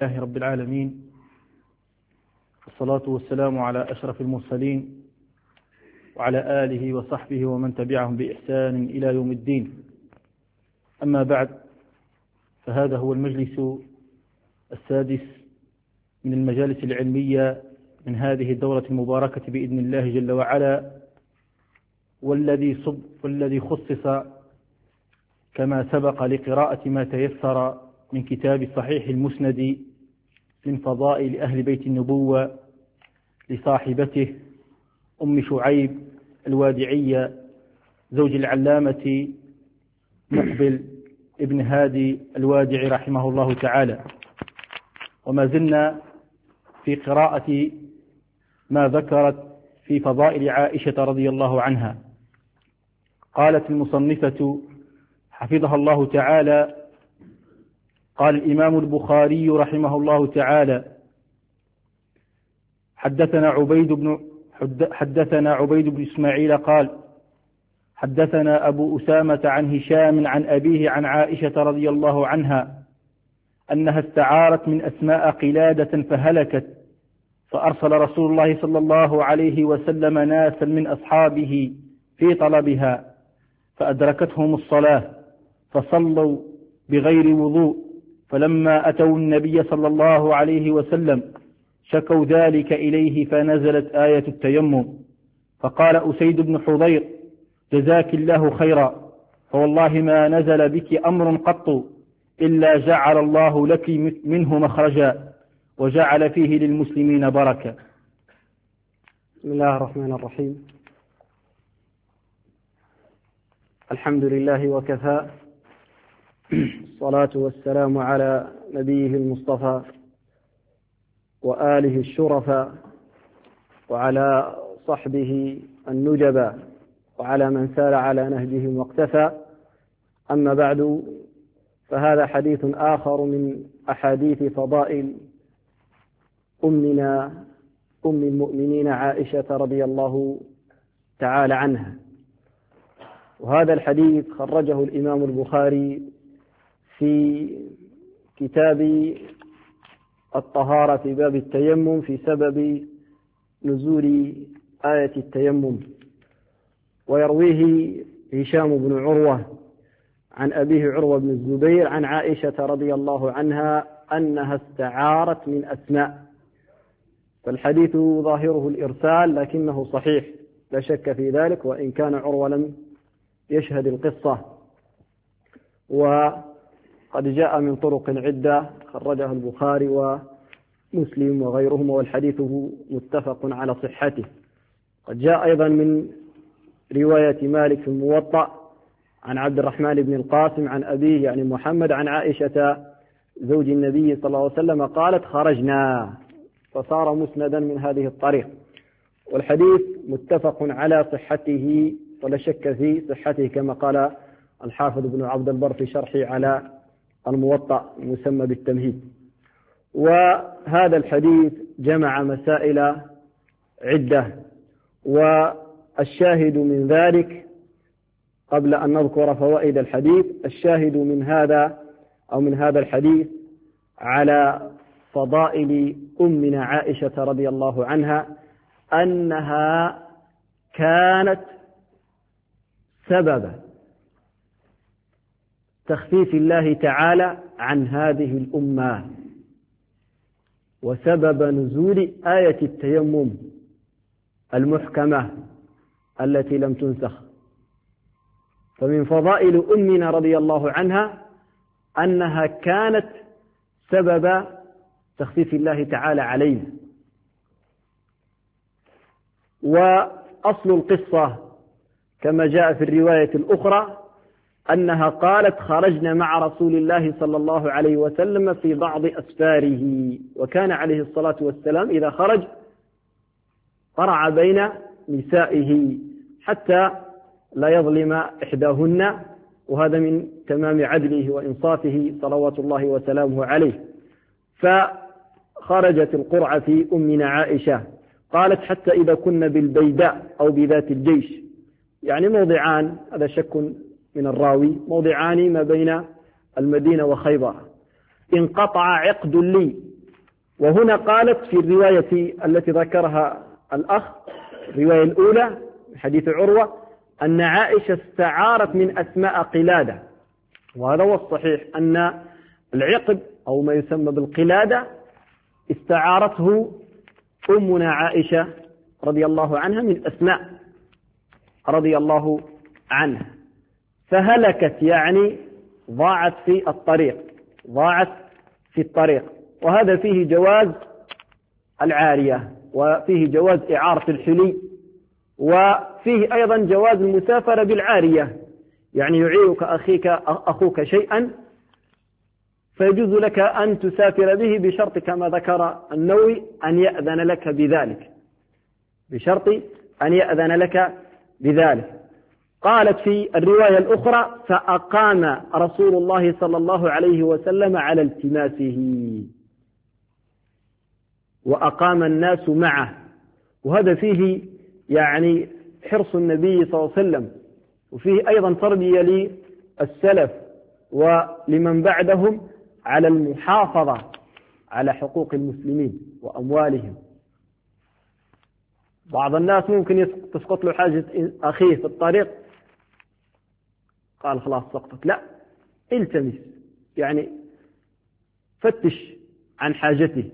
لله رب العالمين، والصلاة والسلام على أشرف المرسلين وعلى آله وصحبه ومن تبعهم بإحسان إلى يوم الدين. أما بعد، فهذا هو المجلس السادس من المجالس العلمية من هذه الدورة المباركة بإذن الله جل وعلا، والذي خصص كما سبق لقراءة ما تيسر من كتاب صحيح المسند من فضائل أهل بيت النبوة لصاحبته أم شعيب الوادعية زوج العلامة مقبل ابن هادي الوادعي رحمه الله تعالى. وما زلنا في قراءة ما ذكرت في فضائل عائشة رضي الله عنها. قالت المصنفة حفظها الله تعالى: قال الإمام البخاري رحمه الله تعالى: حدثنا عبيد بن إسماعيل قال: حدثنا أبو أسامة عن هشام عن أبيه عن عائشة رضي الله عنها أنها استعارت من أسماء قلادة فهلكت، فأرسل رسول الله صلى الله عليه وسلم ناسا من أصحابه في طلبها، فأدركتهم الصلاة فصلوا بغير وضوء، فلما أتوا النبي صلى الله عليه وسلم شكوا ذلك إليه، فنزلت آية التيمم، فقال أسيد بن حضير: جزاك الله خيرا، فوالله ما نزل بك أمر قط إلا جعل الله لك منه مخرجا وجعل فيه للمسلمين بركة. بسم الله الرحمن الرحيم. الحمد لله وكفى، الصلاة والسلام على نبيه المصطفى وآله الشرفاء وعلى صحبه النجبا وعلى من سار على نهجهم واقتفى. أما بعد، فهذا حديث آخر من أحاديث فضائل أمنا أم المؤمنين عائشة رضي الله تعالى عنها. وهذا الحديث خرجه الإمام البخاري في كتاب الطهارة في باب التيمم في سبب نزول آية التيمم، ويرويه هشام بن عروة عن أبيه عروة بن الزبير عن عائشة رضي الله عنها أنها استعارت من أسماء. فالحديث ظاهره الإرسال لكنه صحيح لا شك في ذلك، وإن كان عروة لم يشهد القصة، وقد جاء من طرق عدة خرجها البخاري ومسلم وغيرهم، والحديث متفق على صحته. قد جاء أيضا من رواية مالك في الموطأ عن عبد الرحمن بن القاسم عن أبيه يعني محمد عن عائشة زوج النبي صلى الله عليه وسلم قالت: خرجنا، فصار مسندا من هذه الطريق. والحديث متفق على صحته ولا شك في صحته، كما قال الحافظ ابن عبد البر في شرحه على الموطأ المسمى بالتمهيد. وهذا الحديث جمع مسائل عدة، والشاهد من ذلك قبل أن نذكر فوائد الحديث، الشاهد من هذا الحديث على فضائل أمنا عائشة رضي الله عنها أنها كانت سبب تخفيف الله تعالى عن هذه الأمة، وسبب نزول آية التيمم المحكمة التي لم تنسخ. فمن فضائل أمنا رضي الله عنها أنها كانت سبب تخفيف الله تعالى علينا. وأصل القصة كما جاء في الرواية الأخرى أنها قالت: خرجنا مع رسول الله صلى الله عليه وسلم في بعض أسفاره، وكان عليه الصلاة والسلام إذا خرج قرع بين نسائه حتى لا يظلم إحداهن، وهذا من تمام عدله وإنصافه صلوات الله وسلامه عليه. فخرجت القرعة في أمنا عائشة، قالت: حتى إذا كنا بالبيداء أو بذات الجيش، يعني موضعان، هذا شك من الراوي، موضعان ما بين المدينة وخيبر، انقطع عقد لي وهنا قالت في الرواية التي ذكرها الأخ، الرواية الأولى حديث عروة، أن عائشة استعارت من أسماء قلادة، وهذا هو الصحيح، أن العقد أو ما يسمى بالقلادة استعارته أمنا عائشة رضي الله عنها من أسماء رضي الله عنها، فهلكت يعني ضاعت في الطريق، وهذا فيه جواز العارية، وفيه جواز إعارة الحلي، وفيه أيضا جواز المسافرة بالعارية، يعني يعيرك أخوك شيئا فيجوز لك أن تسافر به بشرط كما ذكر النووي أن يأذن لك بذلك، بشرط أن يأذن لك بذلك. قالت في الرواية الأخرى: فأقام رسول الله صلى الله عليه وسلم على التماسه وأقام الناس معه، وهذا فيه يعني حرص النبي صلى الله عليه وسلم، وفيه أيضا تربية للسلف ولمن بعدهم على المحافظة على حقوق المسلمين وأموالهم. بعض الناس ممكن تسقط له حاجة أخيه في الطريق، قال خلاص سقطت، لا، التمس، يعني فتش عن حاجته.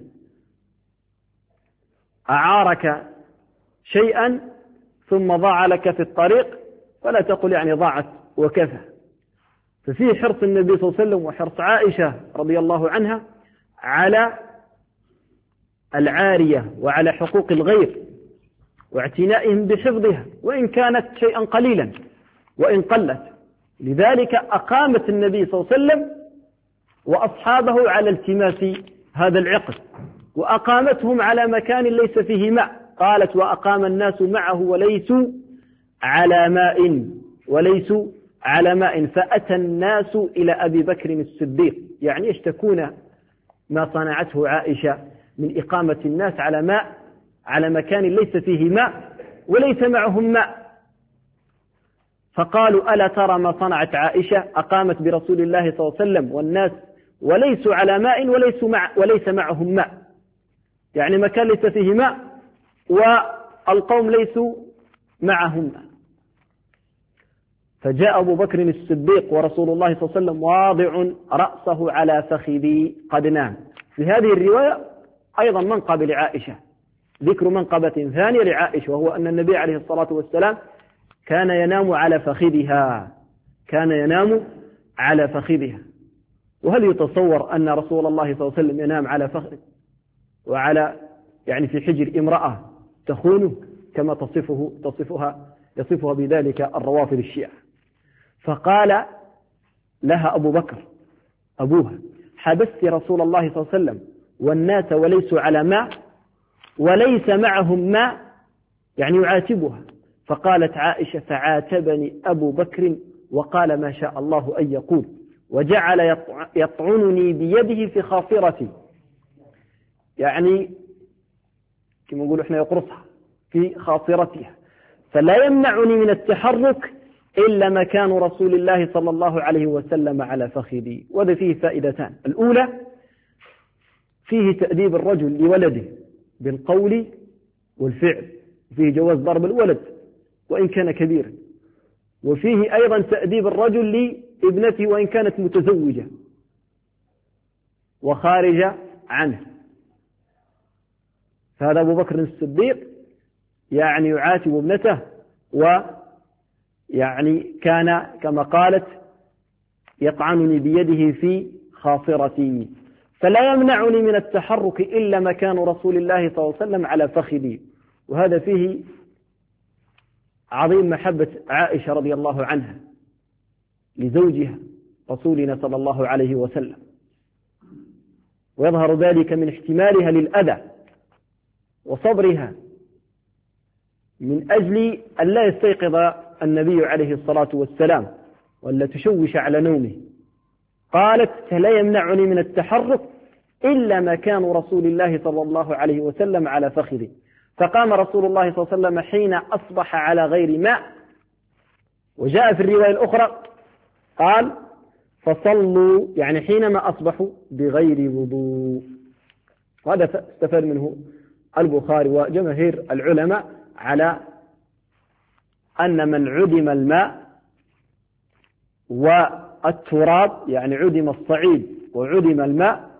أعارك شيئا ثم ضاع لك في الطريق فلا تقل يعني ضاعت وكفى. ففي حرص النبي صلى الله عليه وسلم وحرص عائشة رضي الله عنها على العارية وعلى حقوق الغير واعتنائهم بحفظها، وإن كانت شيئا قليلا وإن قلت. لذلك أقامت النبي صلى الله عليه وسلم وأصحابه على التماس هذا العقد، وأقامتهم على مكان ليس فيه ماء. قالت: وأقام الناس معه وليسوا على ماء فأتى الناس إلى أبي بكر الصديق، يعني يشتكون ما صنعته عائشة من إقامة الناس على مكان ليس فيه ماء وليس معهم ماء. فقالوا: ألا ترى ما صنعت عائشة؟ أقامت برسول الله صلى الله عليه وسلم والناس وليسوا على ماء وليس معهم ماء، يعني مكان ليس فيه ماء والقوم ليسوا معهم ماء. فجاء أبو بكر الصديق ورسول الله صلى الله عليه وسلم واضع رأسه على فخذي قد نام. في هذه الرواية أيضا منقبة لعائشة، ذكر منقبة ثانية لعائشة، وهو أن النبي عليه الصلاة والسلام كان ينام على فخذها. وهل يتصور أن رسول الله صلى الله عليه وسلم ينام على فخذه وعلى يعني في حجر امرأة تخونه كما يصفها بذلك الروافض الشيعة؟ فقال لها أبو بكر أبوها: حبست رسول الله صلى الله عليه وسلم والناس وليسوا على ماء وليس معهم ماء، يعني يعاتبها. فقالت عائشة: فعاتبني أبو بكر وقال ما شاء الله أن يقول، وجعل يطعنني بيده في خاصرتي، يعني كما نقول احنا يقرصها في خاصرتها، فلا يمنعني من التحرك إلا مكان رسول الله صلى الله عليه وسلم على فخذي. وهذا فيه فائدتان: الأولى فيه تأديب الرجل لولده بالقول والفعل، فيه جواز ضرب الولد وإن كان كبيرا، وفيه أيضا تأديب الرجل لابنته وإن كانت متزوجة وخارجة عنه. فهذا أبو بكر الصديق يعني يعاتب ابنته، ويعني كان كما قالت يطعنني بيده في خاصرتي، فلا يمنعني من التحرك إلا مكان رسول الله صلى الله عليه وسلم على فخذي. وهذا فيه عظيم محبة عائشة رضي الله عنها لزوجها رسولنا صلى الله عليه وسلم، ويظهر ذلك من احتمالها للأذى وصبرها من أجل أن لا يستيقظ النبي عليه الصلاة والسلام ولا تشوش على نومه. قالت: فلا يمنعني من التحرك إلا مكان رسول الله صلى الله عليه وسلم على فخذه. فقام رسول الله صلى الله عليه وسلم حين أصبح على غير ماء. وجاء في الرواية الأخرى قال: فصلوا، يعني حينما أصبحوا بغير وضوء. وهذا استفاد منه البخاري وجماهير العلماء على أن من عدم الماء والتراب، يعني عدم الصعيد وعدم الماء،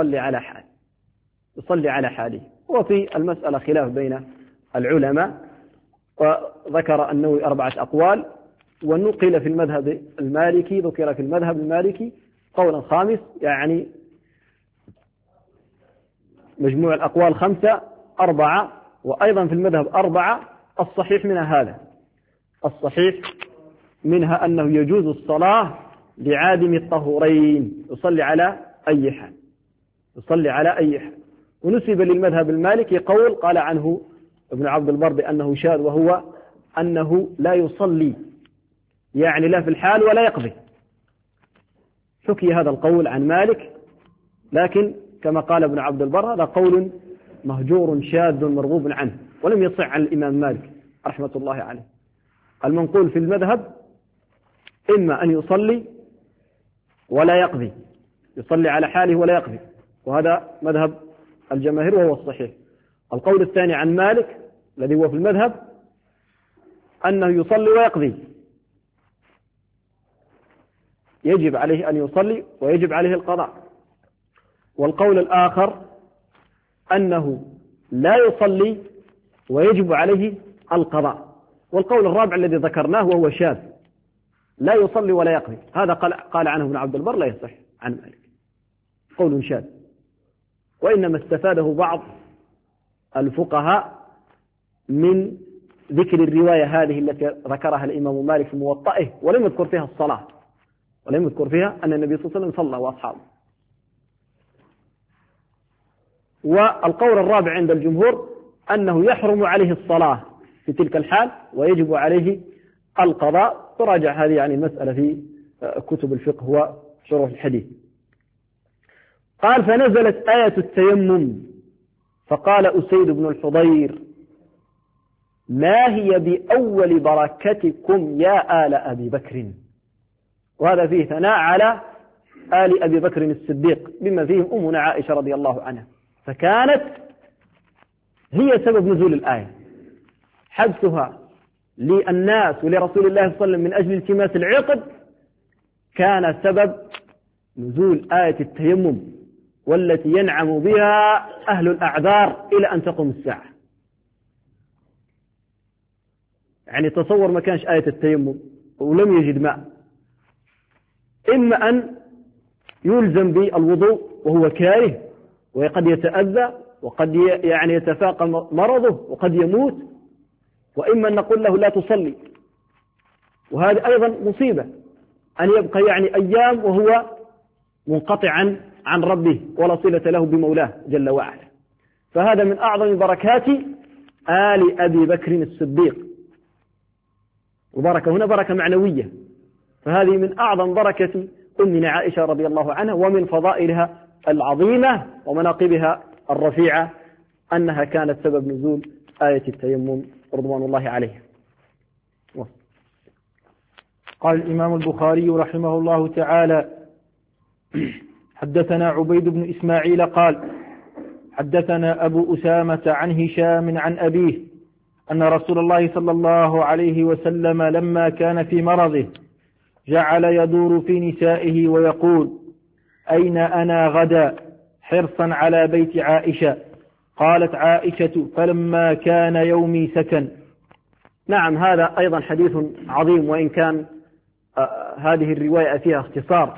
يصلي على حاله. وفي المسألة خلاف بين العلماء، وذكر النووي 4 أقوال، ونقل في المذهب المالكي، ذكر في المذهب المالكي قولا خامس، يعني مجموع الأقوال 5 4، وأيضا في المذهب 4. الصحيح منها أنه يجوز الصلاة لعادم الطهورين، يصلي على أي حال. ونسب للمذهب المالكي قول قال عنه ابن عبد البر بأنه شاذ، وهو أنه لا يصلي، يعني لا في الحال ولا يقضي. حكي هذا القول عن مالك، لكن كما قال ابن عبد البر هذا قول مهجور شاذ مرغوب عنه، ولم يصح عن الإمام مالك رحمة الله عليه. المنقول في المذهب إما أن يصلي ولا يقضي، يصلي على حاله ولا يقضي، وهذا مذهب الجماهير وهو الصحيح. القول الثاني عن مالك الذي هو في المذهب أنه يصلي ويقضي، يجب عليه أن يصلي ويجب عليه القضاء. والقول الآخر أنه لا يصلي ويجب عليه القضاء. والقول الرابع الذي ذكرناه وهو شاذ، لا يصلي ولا يقضي، هذا قال عنه ابن عبد البر لا يصح عن مالك، قول شاذ. وإنما استفاده بعض الفقهاء من ذكر الرواية هذه التي ذكرها الإمام مالك في موطئه، ولم يذكر فيها الصلاة، ولم يذكر فيها أن النبي صلى الله عليه وسلم صلى وأصحابه. والقول الرابع عند الجمهور أنه يحرم عليه الصلاة في تلك الحال ويجب عليه القضاء. تراجع هذه يعني المسألة في كتب الفقه وشروح الحديث. قال: فنزلت آية التيمم، فقال أسيد بن الحضير: ما هي بأول بركتكم يا آل أبي بكر. وهذا فيه ثناء على آل أبي بكر الصديق، بما فيهم أمنا عائشة رضي الله عنها، فكانت هي سبب نزول الآية. حبسها للناس ولرسول الله صلى الله عليه وسلم من أجل التماس العقد كان سبب نزول آية التيمم، والتي ينعم بها أهل الأعذار إلى أن تقوم الساعة. يعني تصور ما كانش آية التيمم ولم يجد ماء، إما أن يلزم بالوضوء وهو كاره وقد يتأذى وقد يعني يتفاقم مرضه وقد يموت، وإما أن نقول له لا تصلي، وهذا أيضا مصيبة أن يبقى يعني أيام وهو منقطعا عن ربه ولا صلة له بمولاه جل وعلا. فهذا من أعظم بركات آل أبي بكر الصديق، وبركة هنا بركة معنوية، فهذه من أعظم بركة أمنا عائشة رضي الله عنها، ومن فضائلها العظيمة ومناقبها الرفيعة أنها كانت سبب نزول آية التيمم رضوان الله عليه. قال الإمام البخاري رحمه الله تعالى: حدثنا عبيد بن إسماعيل قال: حدثنا أبو أسامة عن هشام عن أبيه أن رسول الله صلى الله عليه وسلم لما كان في مرضه جعل يدور في نسائه ويقول: أين أنا غدا، حرصا على بيت عائشة. قالت عائشة: فلما كان يومي سكن. نعم، هذا أيضا حديث عظيم، وإن كان هذه الرواية فيها اختصار.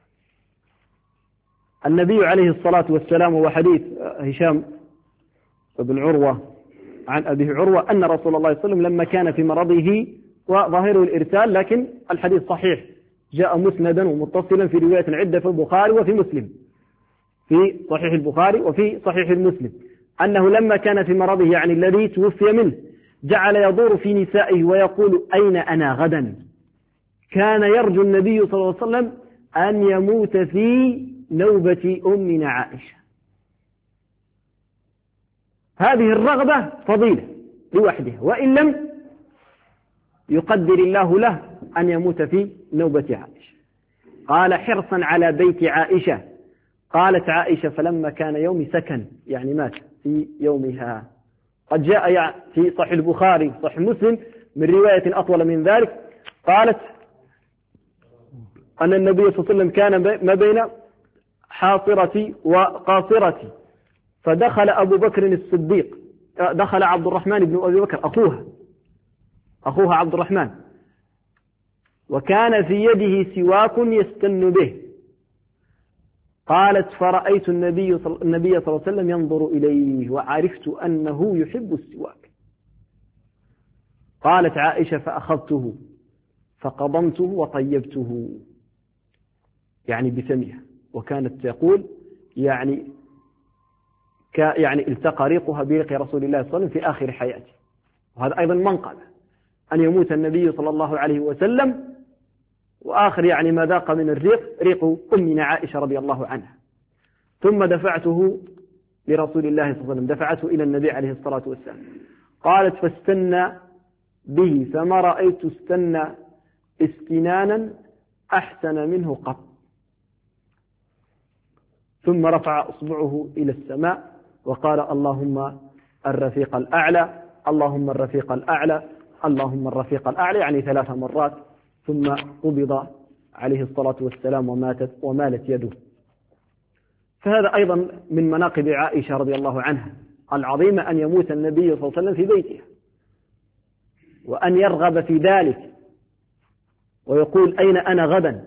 النبي عليه الصلاة والسلام، وحديث هشام بن عروة عن أبيه عروة أن رسول الله صلى الله عليه وسلم لما كان في مرضه، وظاهره الإرسال لكن الحديث صحيح، جاء مسندا ومتصلا في رواية عدة في البخاري وفي مسلم، في صحيح البخاري وفي صحيح المسلم، أنه لما كان في مرضه يعني الذي توفي منه جعل يدور في نسائه ويقول: أين أنا غدا. كان يرجو النبي صلى الله عليه وسلم أن يموت في نوبة أمنا عائشة. هذه الرغبة فضيلة لوحدها، وإن لم يقدر الله له أن يموت في نوبة عائشة. قال: حرصا على بيت عائشة. قالت عائشة فلما كان يومي سكن، يعني مات في يومها. قد جاء في صحيح البخاري صحيح مسلم من رواية أطول من ذلك، قالت أن النبي صلى الله عليه وسلم كان ما بين حاصرتي وقاصرتي، فدخل أبو بكر الصديق، دخل عبد الرحمن بن أبي بكر أخوها عبد الرحمن، وكان في يده سواك يستن به. قالت فرأيت النبي صلى الله عليه وسلم ينظر إليه وعرفت أنه يحب السواك. قالت عائشة فأخذته فقضمته وطيبته، يعني بفمها، وكانت تقول يعني التقى ريقها بريق رسول الله صلى الله عليه وسلم في آخر حياته. وهذا أيضا منقبة أن يموت النبي صلى الله عليه وسلم وآخر يعني ما ذاق من الريق ريق أمنا عائشة رضي الله عنها. ثم دفعته لرسول الله صلى الله عليه وسلم، دفعته إلى النبي عليه الصلاة والسلام. قالت فاستنى به فما رأيت استنى استنانا أحسن منه قط. ثم رفع أصبعه إلى السماء وقال اللهم الرفيق الأعلى، اللهم الرفيق الأعلى، اللهم الرفيق الأعلى، يعني 3 مرات. ثم قبض عليه الصلاة والسلام ومالت يده. فهذا أيضا من مناقب عائشة رضي الله عنها العظيمة، أن يموت النبي صلى الله عليه وسلم في بيتها وأن يرغب في ذلك ويقول أين أنا غدا،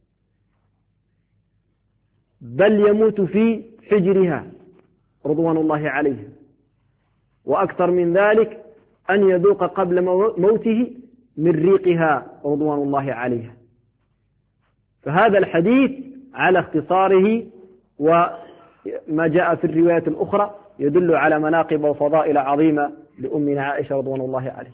بل يموت في حجرها رضوان الله عليه. وأكثر من ذلك أن يذوق قبل موته من ريقها رضوان الله عليها. فهذا الحديث على اختصاره وما جاء في الروايات الأخرى يدل على مناقب وفضائل عظيمة لأمنا عائشة رضوان الله عليه.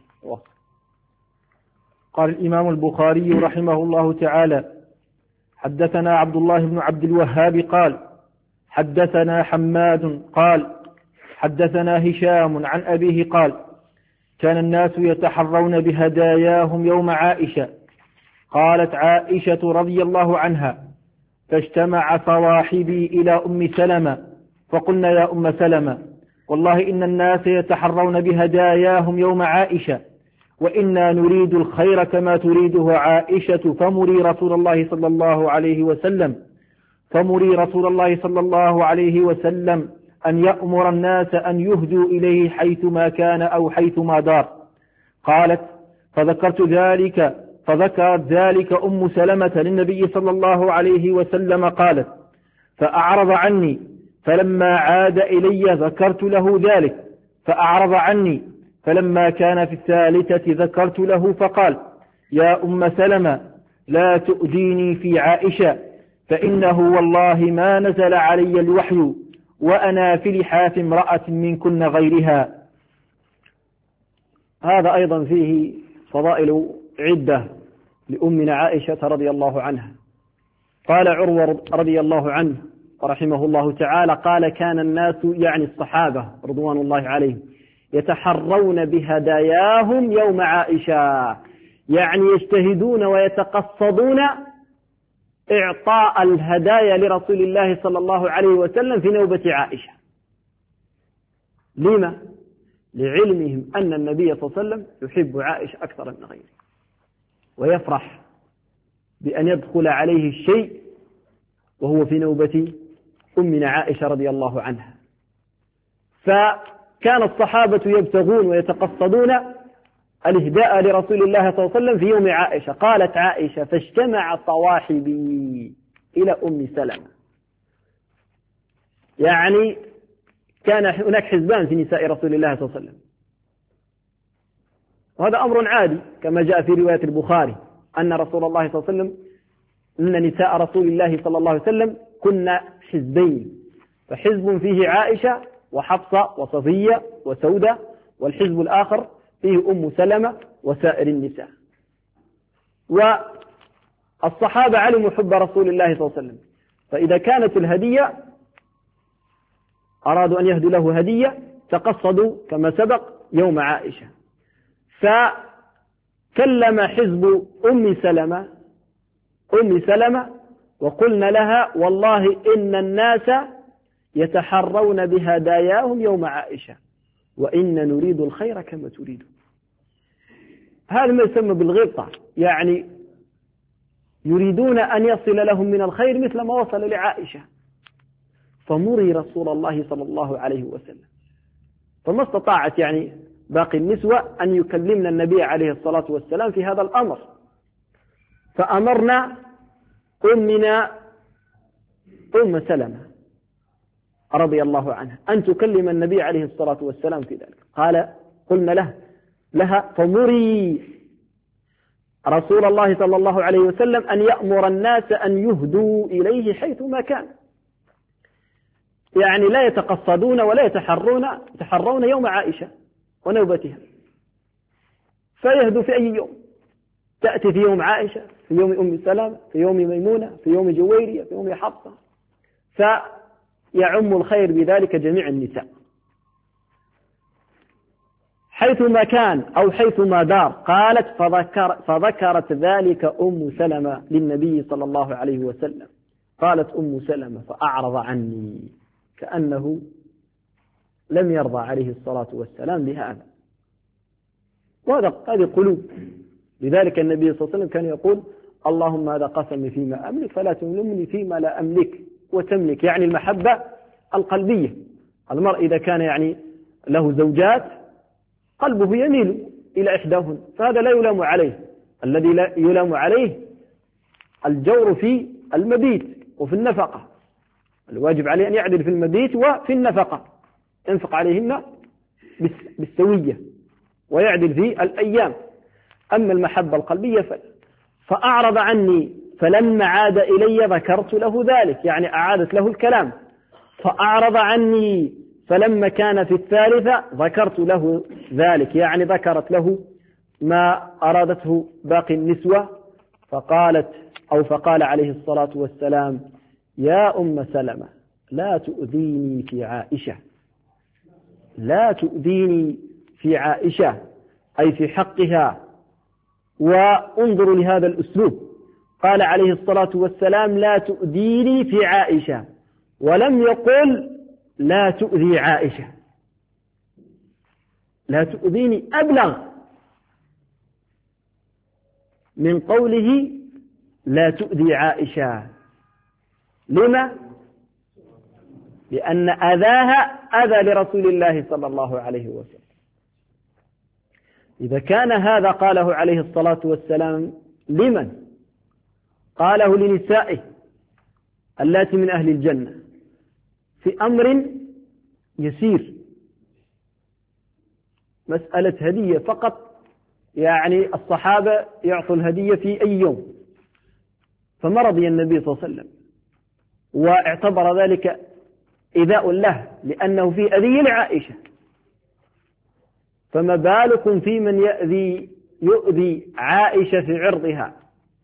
قال الإمام البخاري رحمه الله تعالى: حدثنا عبد الله بن عبد الوهاب قال حدثنا حماد قال حدثنا هشام عن أبيه قال: كان الناس يتحرون بهداياهم يوم عائشة. قالت عائشة رضي الله عنها: فاجتمع صواحبي إلى أم سلمة فقلنا يا أم سلمة والله إن الناس يتحرون بهداياهم يوم عائشة، وإنا نريد الخير كما تريده عائشة، فمري رسول الله صلى الله عليه وسلم أن يأمر الناس أن يهدوا إليه حيثما كان أو حيثما دار. قالت: فذكرت ذلك أم سلمة للنبي صلى الله عليه وسلم. قالت: فأعرض عني، فلما عاد إلي ذكرت له ذلك فأعرض عني، فلما كان في الثالثة ذكرت له فقال: يا أم سلمة لا تؤذيني في عائشة، فإنه والله ما نزل علي الوحي وأنا في لحاف امرأة منكن غيرها. هذا أيضا فيه فضائل عدة لأمنا عائشة رضي الله عنها. قال عروة رضي الله عنه ورحمه الله تعالى قال: كان الناس يعني الصحابة رضوان الله عليهم يتحرون بهداياهم يوم عائشة، يعني يجتهدون ويتقصدون إعطاء الهدايا لرسول الله صلى الله عليه وسلم في نوبة عائشة. لما؟ لعلمهم أن النبي صلى الله عليه وسلم يحب عائشة أكثر من غيره، ويفرح بأن يدخل عليه الشيء وهو في نوبة أمنا عائشة رضي الله عنها. فكان الصحابة يبتغون ويتقصدون الإهداء لرسول الله صلى الله عليه وسلم في يوم عائشة. قالت عائشة: فاجتمع صواحبي إلى أم سلمة، يعني كان هناك حزبان في نساء رسول الله صلى الله عليه وسلم، وهذا أمر عادي كما جاء في رواية البخاري أن رسول الله صلى الله عليه وسلم أن نساء رسول الله صلى الله عليه وسلم كنا حزبين، فحزب فيه عائشة وحفصة وصفية وسودة، والحزب الآخر فيه أم سلمة وسائر النساء. والصحابة علموا حب رسول الله صلى الله عليه وسلم، فإذا كانت الهدية أرادوا أن يهدوا له هدية تقصدوا كما سبق يوم عائشة. فكلم حزب أم سلمة وقلنا لها والله إن الناس يتحرون بهداياهم يوم عائشة وإن نريد الخير كما تريد. هذا ما يسمى بالغبطة، يعني يريدون أن يصل لهم من الخير مثل ما وصل لعائشة. فمري رسول الله صلى الله عليه وسلم، فما استطاعت يعني باقي النسوة أن يكلمن النبي عليه الصلاة والسلام في هذا الأمر، فأمرنا أمنا أم سلمة رضي الله عنها أن تكلم النبي عليه الصلاة والسلام في ذلك. قلنا لها فمري رسول الله صلى الله عليه وسلم أن يأمر الناس أن يهدوا إليه حيثما كان، يعني لا يتقصدون ولا يتحرون يوم عائشة ونوبتها، فيهدوا في أي يوم. تأتي في يوم عائشة، في يوم أم سلمة، في يوم ميمونة، في يوم جويرية، في يوم حفصة، فيعم الخير بذلك جميع النساء حيثما كان أو حيثما دار. قالت فذكرت ذلك أم سلمة للنبي صلى الله عليه وسلم. قالت أم سلمة فأعرض عني، كأنه لم يرضى عليه الصلاة والسلام بهذا. هذه قلوب. لذلك النبي صلى الله عليه وسلم كان يقول اللهم هذا قسمي فيما أملك فلا تلمني فيما لا أملك وتملك، يعني المحبة القلبية. المرء إذا كان يعني له زوجات قلبه يميل إلى إحداهن، فهذا لا يلام عليه. الذي لا يلام عليه الجور في المبيت وفي النفقة. الواجب عليه أن يعدل في المبيت وفي النفقة، ينفق عليهن بالسوية ويعدل في الأيام. أما المحبة القلبية فأعرض عني، فلما عاد إلي ذكرت له ذلك، يعني أعادت له الكلام. فأعرض عني، فلما كان في الثالثة ذكرت له ذلك، يعني ذكرت له ما أرادته باقي النسوة. فقال عليه الصلاة والسلام يا أم سلمة لا تؤذيني في عائشة، لا تؤذيني في عائشة أي في حقها. وانظروا لهذا الأسلوب، قال عليه الصلاة والسلام لا تؤذيني في عائشة، ولم يقل لا تؤذي عائشة. لا تؤذيني أبلغ من قوله لا تؤذي عائشة. لما؟ لأن أذاها أذى لرسول الله صلى الله عليه وسلم. إذا كان هذا قاله عليه الصلاة والسلام لمن؟ قاله لنسائه اللاتي من أهل الجنة في أمر يسير، مسألة هدية فقط، يعني الصحابة يعطوا الهدية في أي يوم، فما رضي النبي صلى الله عليه وسلم واعتبر ذلك إيذاء له لأنه في أذية لعائشة، فما بالكم في من يؤذي عائشة في عرضها؟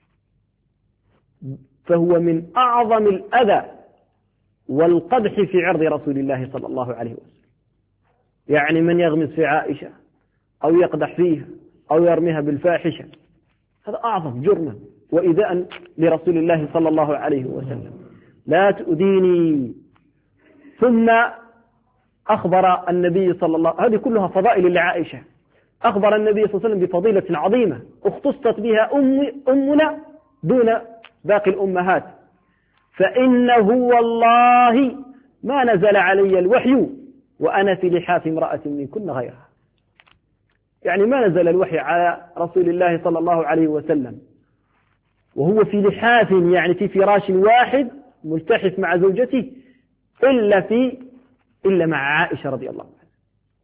فهو من أعظم الأذى والقدح في عرض رسول الله صلى الله عليه وسلم. يعني من يغمس في عائشة أو يقدح فيها أو يرميها بالفاحشة، هذا أعظم جرما وإيذاء لرسول الله صلى الله عليه وسلم. لا تؤذيني. ثم أخبر النبي صلى الله عليه وسلم، هذه كلها فضائل لعائشة، أخبر النبي صلى الله عليه وسلم بفضيلة عظيمة اختصت بها أمنا دون باقي الأمهات. فإنه والله ما نزل علي الوحي وأنا في لحاف امرأة منكن غيرها. يعني ما نزل الوحي على رسول الله صلى الله عليه وسلم وهو في لحاف، يعني في فراش واحد ملتحف مع زوجته، إلا مع عائشة رضي الله عنها.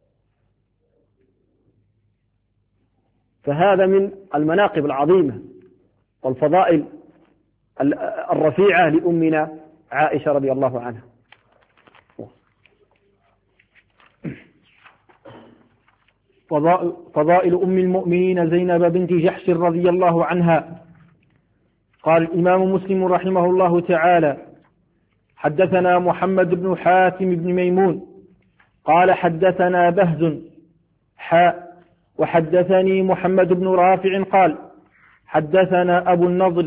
فهذا من المناقب العظيمة والفضائل الرفيعة لأمنا عائشة رضي الله عنها. فضائل أم المؤمنين زينب بنت جحش رضي الله عنها. قال الإمام مسلم رحمه الله تعالى: حدثنا محمد بن حاتم بن ميمون قال حدثنا بهز وحدثني محمد بن رافع قال حدثنا أبو النضر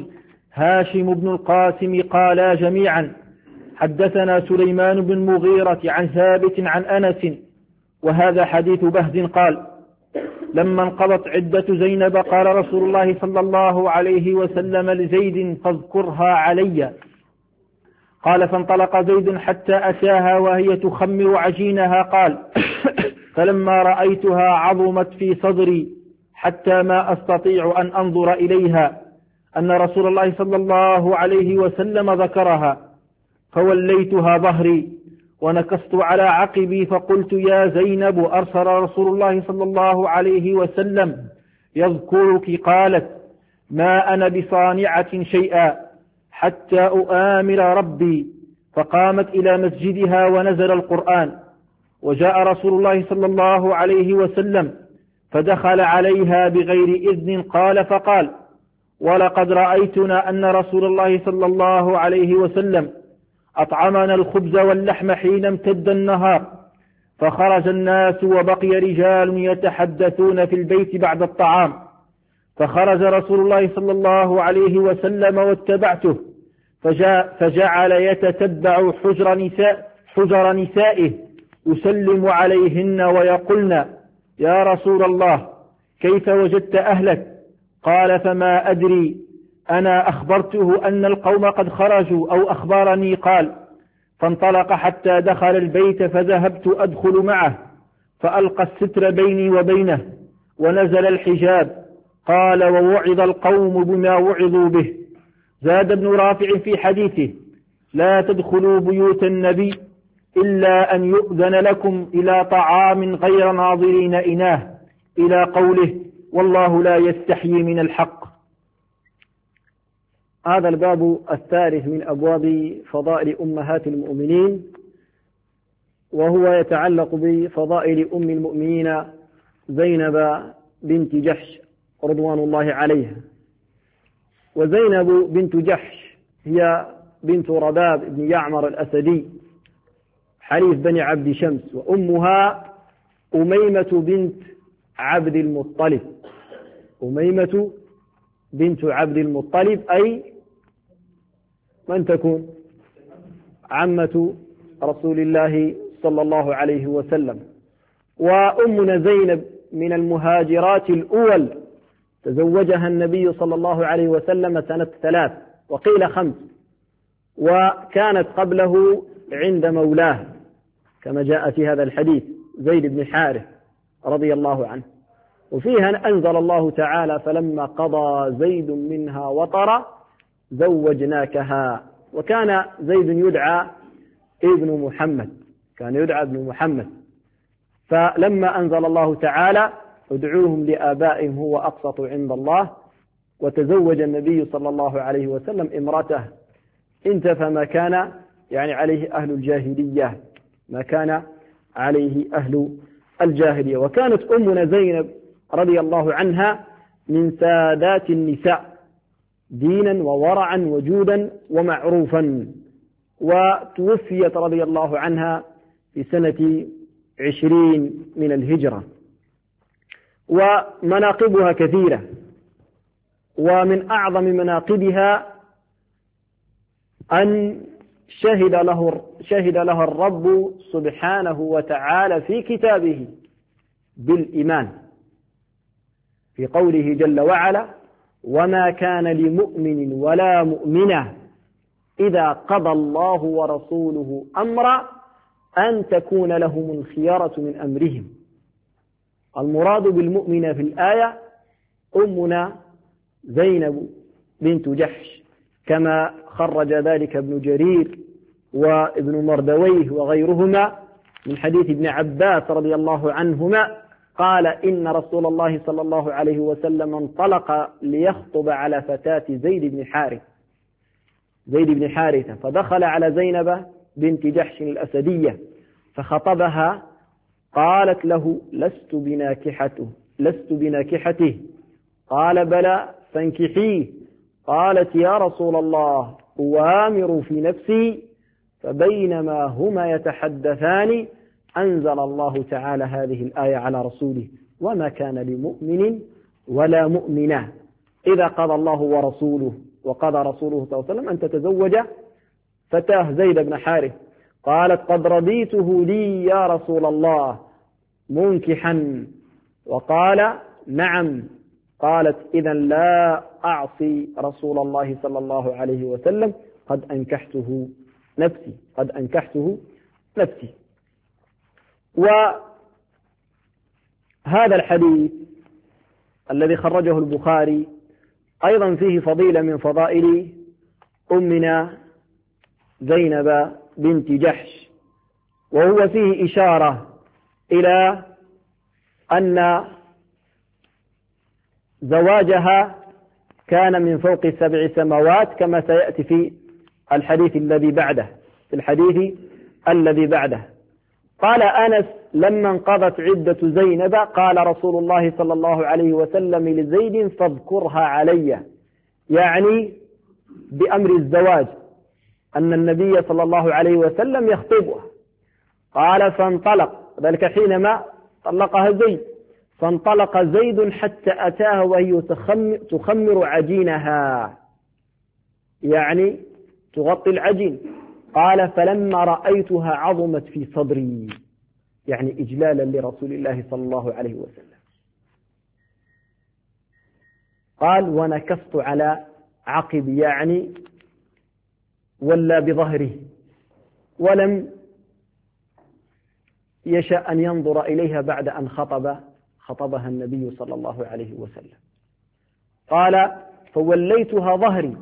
هاشم بن القاسم قالا جميعا حدثنا سليمان بن المغيرة عن ثابت عن أنس وهذا حديث بهز قال لما انقضت عدة زينب قال رسول الله صلى الله عليه وسلم لزيد فاذكرها علي. قال فانطلق زيد حتى أتاها وهي تخمر عجينها قال فلما رأيتها عظمت في صدري حتى ما أستطيع أن أنظر إليها أن رسول الله صلى الله عليه وسلم ذكرها فوليتها ظهري ونكست على عقبي فقلت يا زينب أرسل رسول الله صلى الله عليه وسلم يذكرك. قالت ما أنا بصانعة شيئا حتى أؤامر ربي. فقامت إلى مسجدها ونزل القرآن وجاء رسول الله صلى الله عليه وسلم فدخل عليها بغير إذن فقال ولقد رأيتنا أن رسول الله صلى الله عليه وسلم أطعمنا الخبز واللحم حين امتد النهار فخرج الناس وبقي رجال يتحدثون في البيت بعد الطعام فخرج رسول الله صلى الله عليه وسلم واتبعته فجعل يتتبع حجر نسائه يسلم عليهن ويقولن يا رسول الله كيف وجدت أهلك؟ قال فما أدري أنا أخبرته أن القوم قد خرجوا أو أخبرني. قال فانطلق حتى دخل البيت فذهبت أدخل معه فألقى الستر بيني وبينه ونزل الحجاب. قال ووعظ القوم بما وعظوا به. زاد ابن رافع في حديثه لا تدخلوا بيوت النبي إلا أن يؤذن لكم إلى طعام غير ناظرين إناه إلى قوله والله لا يستحيي من الحق. هذا الباب الثالث من أبواب فضائل أمهات المؤمنين وهو يتعلق بفضائل أم المؤمنين زينب بنت جحش رضوان الله عليها. وزينب بنت جحش هي بنت رباب بن يعمر الأسدي حليف بني عبد شمس وأمها أميمة بنت عبد المطلب. أميمة بنت عبد المطلب أي من تكون عمة رسول الله صلى الله عليه وسلم. وأمنا زينب من المهاجرات الأول تزوجها النبي صلى الله عليه وسلم سنة 3 وقيل 5 وكانت قبله عند مولاه كما جاء في هذا الحديث زيد بن حارث رضي الله عنه. وفيها أنزل الله تعالى فلما قضى زيد منها وطرا زوجناكها. وكان زيد يدعى ابن محمد كان يدعى ابن محمد فلما أنزل الله تعالى ادعوهم لآبائهم هو أقسط عند الله وتزوج النبي صلى الله عليه وسلم امرته انتفى ما كان عليه أهل الجاهلية ما كان عليه أهل الجاهلية. وكانت أمنا زينب رضي الله عنها من سادات النساء دينا وورعا وجودا ومعروفا وتوفيت رضي الله عنها في سنة 20 من الهجرة. ومناقبها كثيرة ومن أعظم مناقبها أن شهد لها الرب سبحانه وتعالى في كتابه بالإيمان في قوله جل وعلا وما كان لمؤمن ولا مؤمنة إذا قضى الله ورسوله أمرا أن تكون لهم الخيرة من أمرهم. المراد بالمؤمنة في الآية أمنا زينب بنت جحش كما خرج ذلك ابن جرير وابن مردويه وغيرهما من حديث ابن عباس رضي الله عنهما قال إن رسول الله صلى الله عليه وسلم انطلق ليخطب على فتاة زيد بن حارثة فدخل على زينب بنت جحش الأسدية فخطبها قالت له لست بناكحته قال بلى فانكحيه. قالت يا رسول الله أوامر في نفسي. فبينما هما يتحدثان أنزل الله تعالى هذه الآية على رسوله وما كان لمؤمن ولا مؤمنة إذا قضى الله ورسوله وقضى رسوله صلى الله عليه وسلم أن تتزوج فتاه زيد بن حارث. قالت قد رضيته لي يا رسول الله منكحا. وقال نعم. قالت إذا لا أعصي رسول الله صلى الله عليه وسلم، قد أنكحته نفسي. وهذا الحديث الذي خرجه البخاري أيضا فيه فضيلة من فضائل أمنا زينب بنت جحش، وهو فيه إشارة إلى أن زواجها كان من فوق 7 سماوات كما سيأتي في الحديث الذي بعده. قال أنس لما انقضت عدة زينب قال رسول الله صلى الله عليه وسلم لزيد فاذكرها علي، يعني بأمر الزواج، أن النبي صلى الله عليه وسلم يخطبها. قال فانطلق، ذلك حينما طلقها زيد، فانطلق زيد حتى أتاها وهي تخمر عجينها، يعني تغطي العجين. قال فلما رأيتها عظمت في صدري، يعني إجلالا لرسول الله صلى الله عليه وسلم. قال ونكست على عقبي، يعني ولا بظهره، ولم يشاء أن ينظر إليها بعد أن خطبها النبي صلى الله عليه وسلم. قال فوليتها ظهري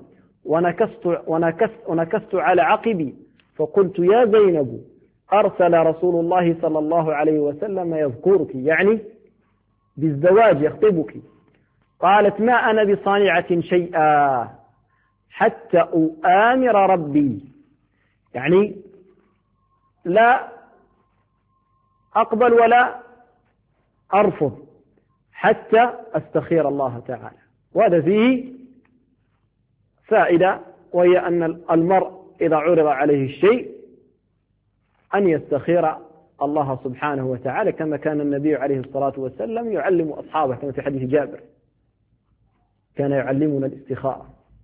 ونكست على عقبي، فقلت يا زينب أرسل رسول الله صلى الله عليه وسلم يذكرك، يعني بالزواج يخطبك. قالت ما أنا بصانعة شيئا حتى أؤامر ربي، يعني لا أقبل ولا أرفض حتى أستخير الله تعالى. وهذا فيه فائدة، وهي أن المرء إذا عرض عليه الشيء أن يستخير الله سبحانه وتعالى، كما كان النبي عليه الصلاة والسلام يعلم أصحابه، كما في حديث جابر كان يعلمنا الاستخارة.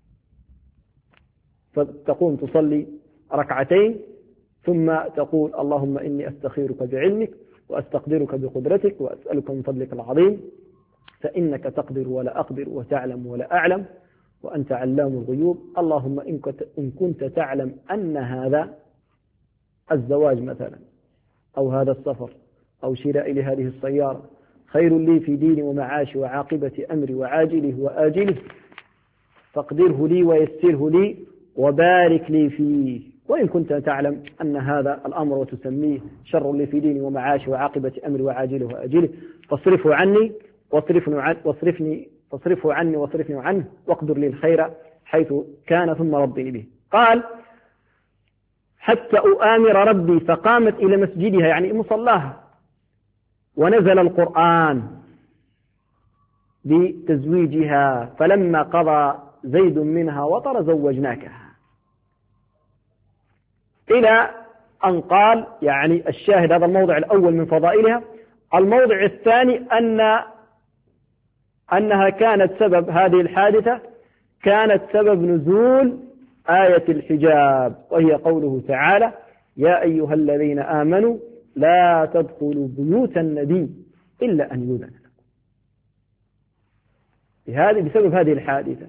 فتقوم تصلي ركعتين ثم تقول اللهم إني أستخيرك بعلمك وأستقدرك بقدرتك وأسألك من فضلك العظيم فإنك تقدر ولا أقدر وتعلم ولا أعلم وأنت علام الغيوب. اللهم إن كنت تعلم أن هذا الزواج مثلا أو هذا السفر أو شراء لهذه السيارة خير لي في ديني ومعاشي وعاقبة أمري وعاجله وآجله فاقدره لي ويسره لي وبارك لي فيه. وإن كنت تعلم أن هذا الأمر وتسميه شر لي في ديني ومعاشي وعاقبة أمري وعاجله وآجله فاصرفه عني واصرفني عنه واقدر لي الخير حيث كان ثم ربني به. قال حتى أؤامر ربي، فقامت إلى مسجدها يعني مصلاها، ونزل القرآن بتزويجها، فلما قضى زيد منها وطر زوجناكها، إلى أن قال يعني الشاهد هذا الموضع الأول من فضائلها. الموضع الثاني أنها كانت سبب هذه الحادثة، كانت سبب نزول آية الحجاب، وهي قوله تعالى يا أيها الذين آمنوا لا تدخلوا بيوت النبي إلا أن يؤذن لكم. بسبب هذه الحادثة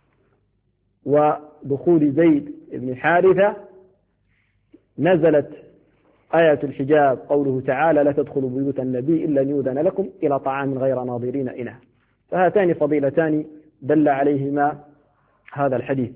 ودخول زيد بن حارثة نزلت آية الحجاب، قوله تعالى لا تدخلوا بيوت النبي إلا أن يؤذن لكم إلى طعام غير ناظرين إناه. فهاتان فضيلتان دل عليهما هذا الحديث.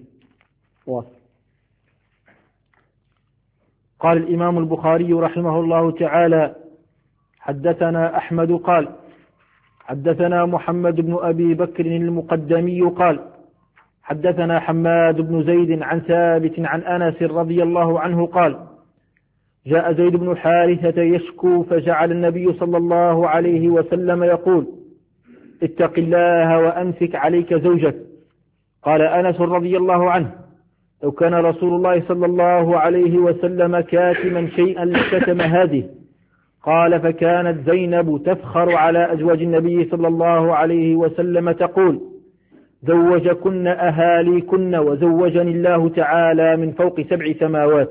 قال الإمام البخاري رحمه الله تعالى حدثنا أحمد قال حدثنا محمد بن أبي بكر المقدمي قال حدثنا حماد بن زيد عن ثابت عن أنس رضي الله عنه قال جاء زيد بن حارثة يشكو، فجعل النبي صلى الله عليه وسلم يقول اتق الله وأمسك عليك زوجك. قال أنس رضي الله عنه لو كان رسول الله صلى الله عليه وسلم كاتما شيئا لكتم هذه. قال فكانت زينب تفخر على أزواج النبي صلى الله عليه وسلم تقول زوجكن أهاليكن وزوجني الله تعالى من فوق 7 سماوات.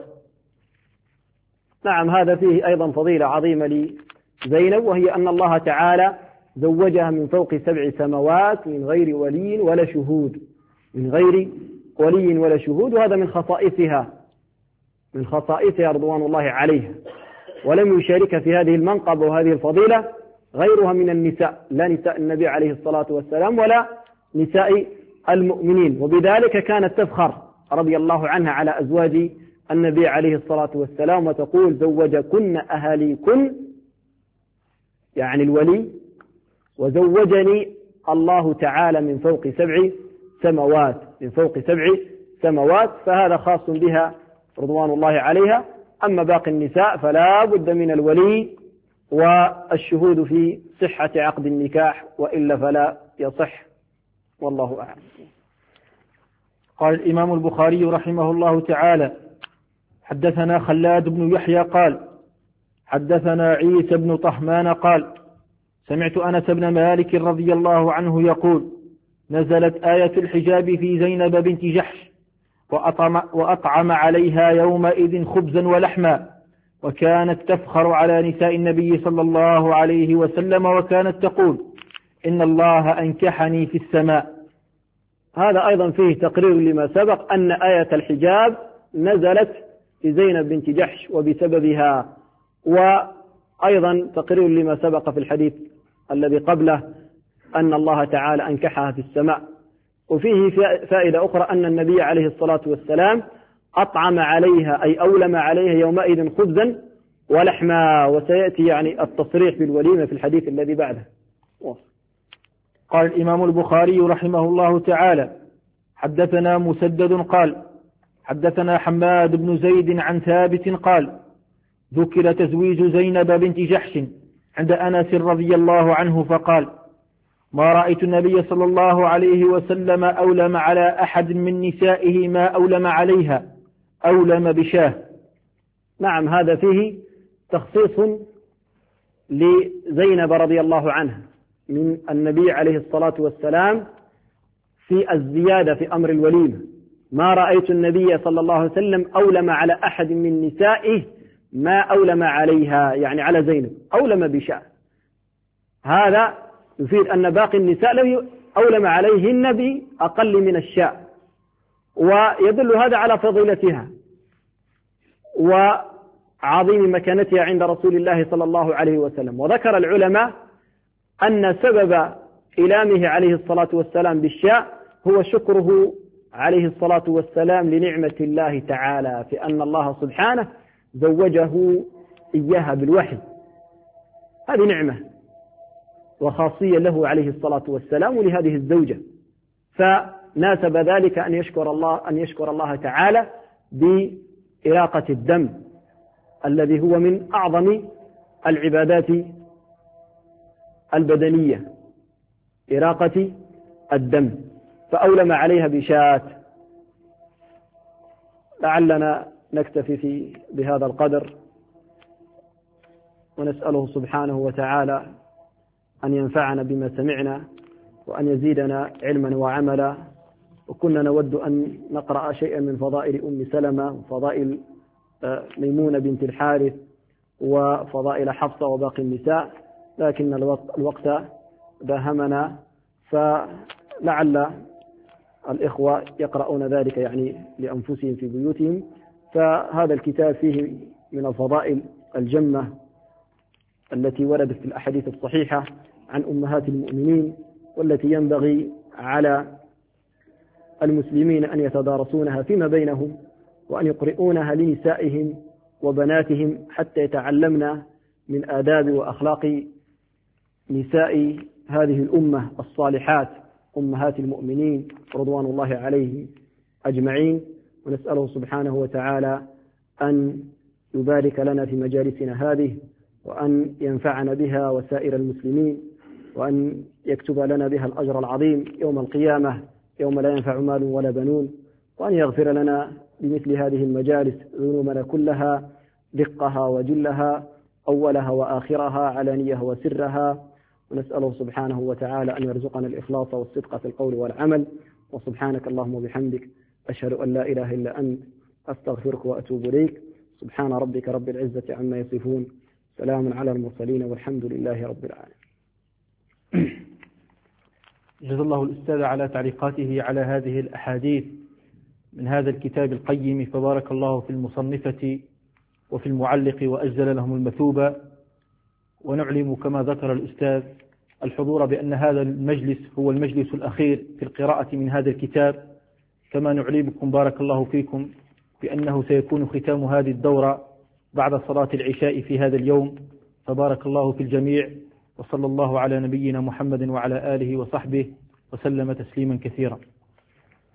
نعم، هذا فيه أيضا فضيلة عظيمة لزينب، وهي أن الله تعالى زوجها من فوق 7 سماوات من غير ولي ولا شهود، من غير ولي ولا شهود، وهذا من خصائصها رضوان الله عليها، ولم يشارك في هذه المنقبة وهذه الفضيلة غيرها من النساء، لا نساء النبي عليه الصلاة والسلام ولا نساء المؤمنين، وبذلك كانت تفخر رضي الله عنها على أزواج النبي عليه الصلاة والسلام وتقول زوجكن أهاليكن، يعني الولي، وزوجني الله تعالى من فوق 7 سماوات، فهذا خاص بها رضوان الله عليها. أما باقي النساء فلا بد من الولي والشهود في صحة عقد النكاح، وإلا فلا يصح، والله أعلم. قال الإمام البخاري رحمه الله تعالى: حدثنا خلاد بن يحيى قال حدثنا عيسى بن طهمان قال سمعت أنس بن مالك رضي الله عنه يقول: نزلت آية الحجاب في زينب بنت جحش وأطعم عليها يومئذ خبزا ولحما، وكانت تفخر على نساء النبي صلى الله عليه وسلم، وكانت تقول: إن الله أنكحني في السماء. هذا أيضا فيه تقرير لما سبق أن آية الحجاب نزلت في زينب بنت جحش وبسببها، وأيضا تقرير لما سبق في الحديث الذي قبله أن الله تعالى أنكحها في السماء. وفيه فائدة أخرى أن النبي عليه الصلاة والسلام أطعم عليها أي أولم عليها يومئذ خبزا ولحما، وسيأتي يعني التصريح بالوليمة في الحديث الذي بعده. قال الإمام البخاري رحمه الله تعالى: حدثنا مسدد قال حدثنا حماد بن زيد عن ثابت قال: ذكر تزويج زينب بنت جحش عند أنس رضي الله عنه فقال: ما رأيت النبي صلى الله عليه وسلم أولم على أحد من نسائه ما أولم عليها، أولم بشاه. نعم، هذا فيه تخصيص لزينب رضي الله عنها من النبي عليه الصلاة والسلام في الزيادة في أمر الوليمة. ما رأيت النبي صلى الله عليه وسلم أولم على أحد من نسائه ما أولم عليها، يعني على زينب، أولم بشاه. هذا يفيد أن باقي النساء لم أولم عليهن بأقل من الشاء، ويدل هذا على فضيلتها وعظيم مكانتها عند رسول الله صلى الله عليه وسلم. وذكر العلماء أن سبب إلامه عليه الصلاة والسلام بالشاء هو شكره عليه الصلاة والسلام لنعمة الله تعالى في أن الله سبحانه زوجه إياها بالوحي، هذه نعمة وخاصية له عليه الصلاة والسلام لهذه الزوجة، فناسب ذلك أن يشكر الله تعالى بإراقة الدم الذي هو من أعظم العبادات البدنية، إراقة الدم، فأولم عليها بشاة. لعلنا نكتفي بهذا القدر، ونسأله سبحانه وتعالى أن ينفعنا بما سمعنا وأن يزيدنا علما وعملا. وكنا نود أن نقرأ شيئا من فضائل أم سلمة وفضائل ميمونة بنت الحارث وفضائل حفصة وباقي النساء، لكن الوقت داهمنا، فلعل الإخوة يقرؤون ذلك يعني لأنفسهم في بيوتهم. فهذا الكتاب فيه من الفضائل الجمة التي وردت في الأحاديث الصحيحة عن أمهات المؤمنين، والتي ينبغي على المسلمين أن يتدارسونها فيما بينهم، وأن يقرؤونها لنسائهم وبناتهم حتى يتعلمنا من آداب وأخلاق نساء هذه الأمة الصالحات أمهات المؤمنين رضوان الله عليهم أجمعين. ونسأله سبحانه وتعالى أن يبارك لنا في مجالسنا هذه، وأن ينفعنا بها وسائر المسلمين، وأن يكتب لنا بها الأجر العظيم يوم القيامة يوم لا ينفع مال ولا بنون، وأن يغفر لنا بمثل هذه المجالس ذنوبنا كلها، دقها وجلها، أولها وآخرها، علانيها وسرها، ونسأله سبحانه وتعالى أن يرزقنا الإخلاص والصدق في القول والعمل. وسبحانك اللهم وبحمدك أشهد أن لا إله إلا أنت أستغفرك وأتوب إليك. سبحان ربك رب العزة عما يصفون، سلام على المرسلين، والحمد لله رب العالمين. جزا الله الأستاذ على تعليقاته على هذه الأحاديث من هذا الكتاب القيم، فبارك الله في المصنفة وفي المعلق وأجزل لهم المثوبة. ونعلم كما ذكر الأستاذ الحضور بأن هذا المجلس هو المجلس الأخير في القراءة من هذا الكتاب، كما نعلمكم بارك الله فيكم بأنه سيكون ختام هذه الدورة بعد صلاة العشاء في هذا اليوم. فبارك الله في الجميع، وصلى الله على نبينا محمد وعلى آله وصحبه وسلم تسليما كثيرا.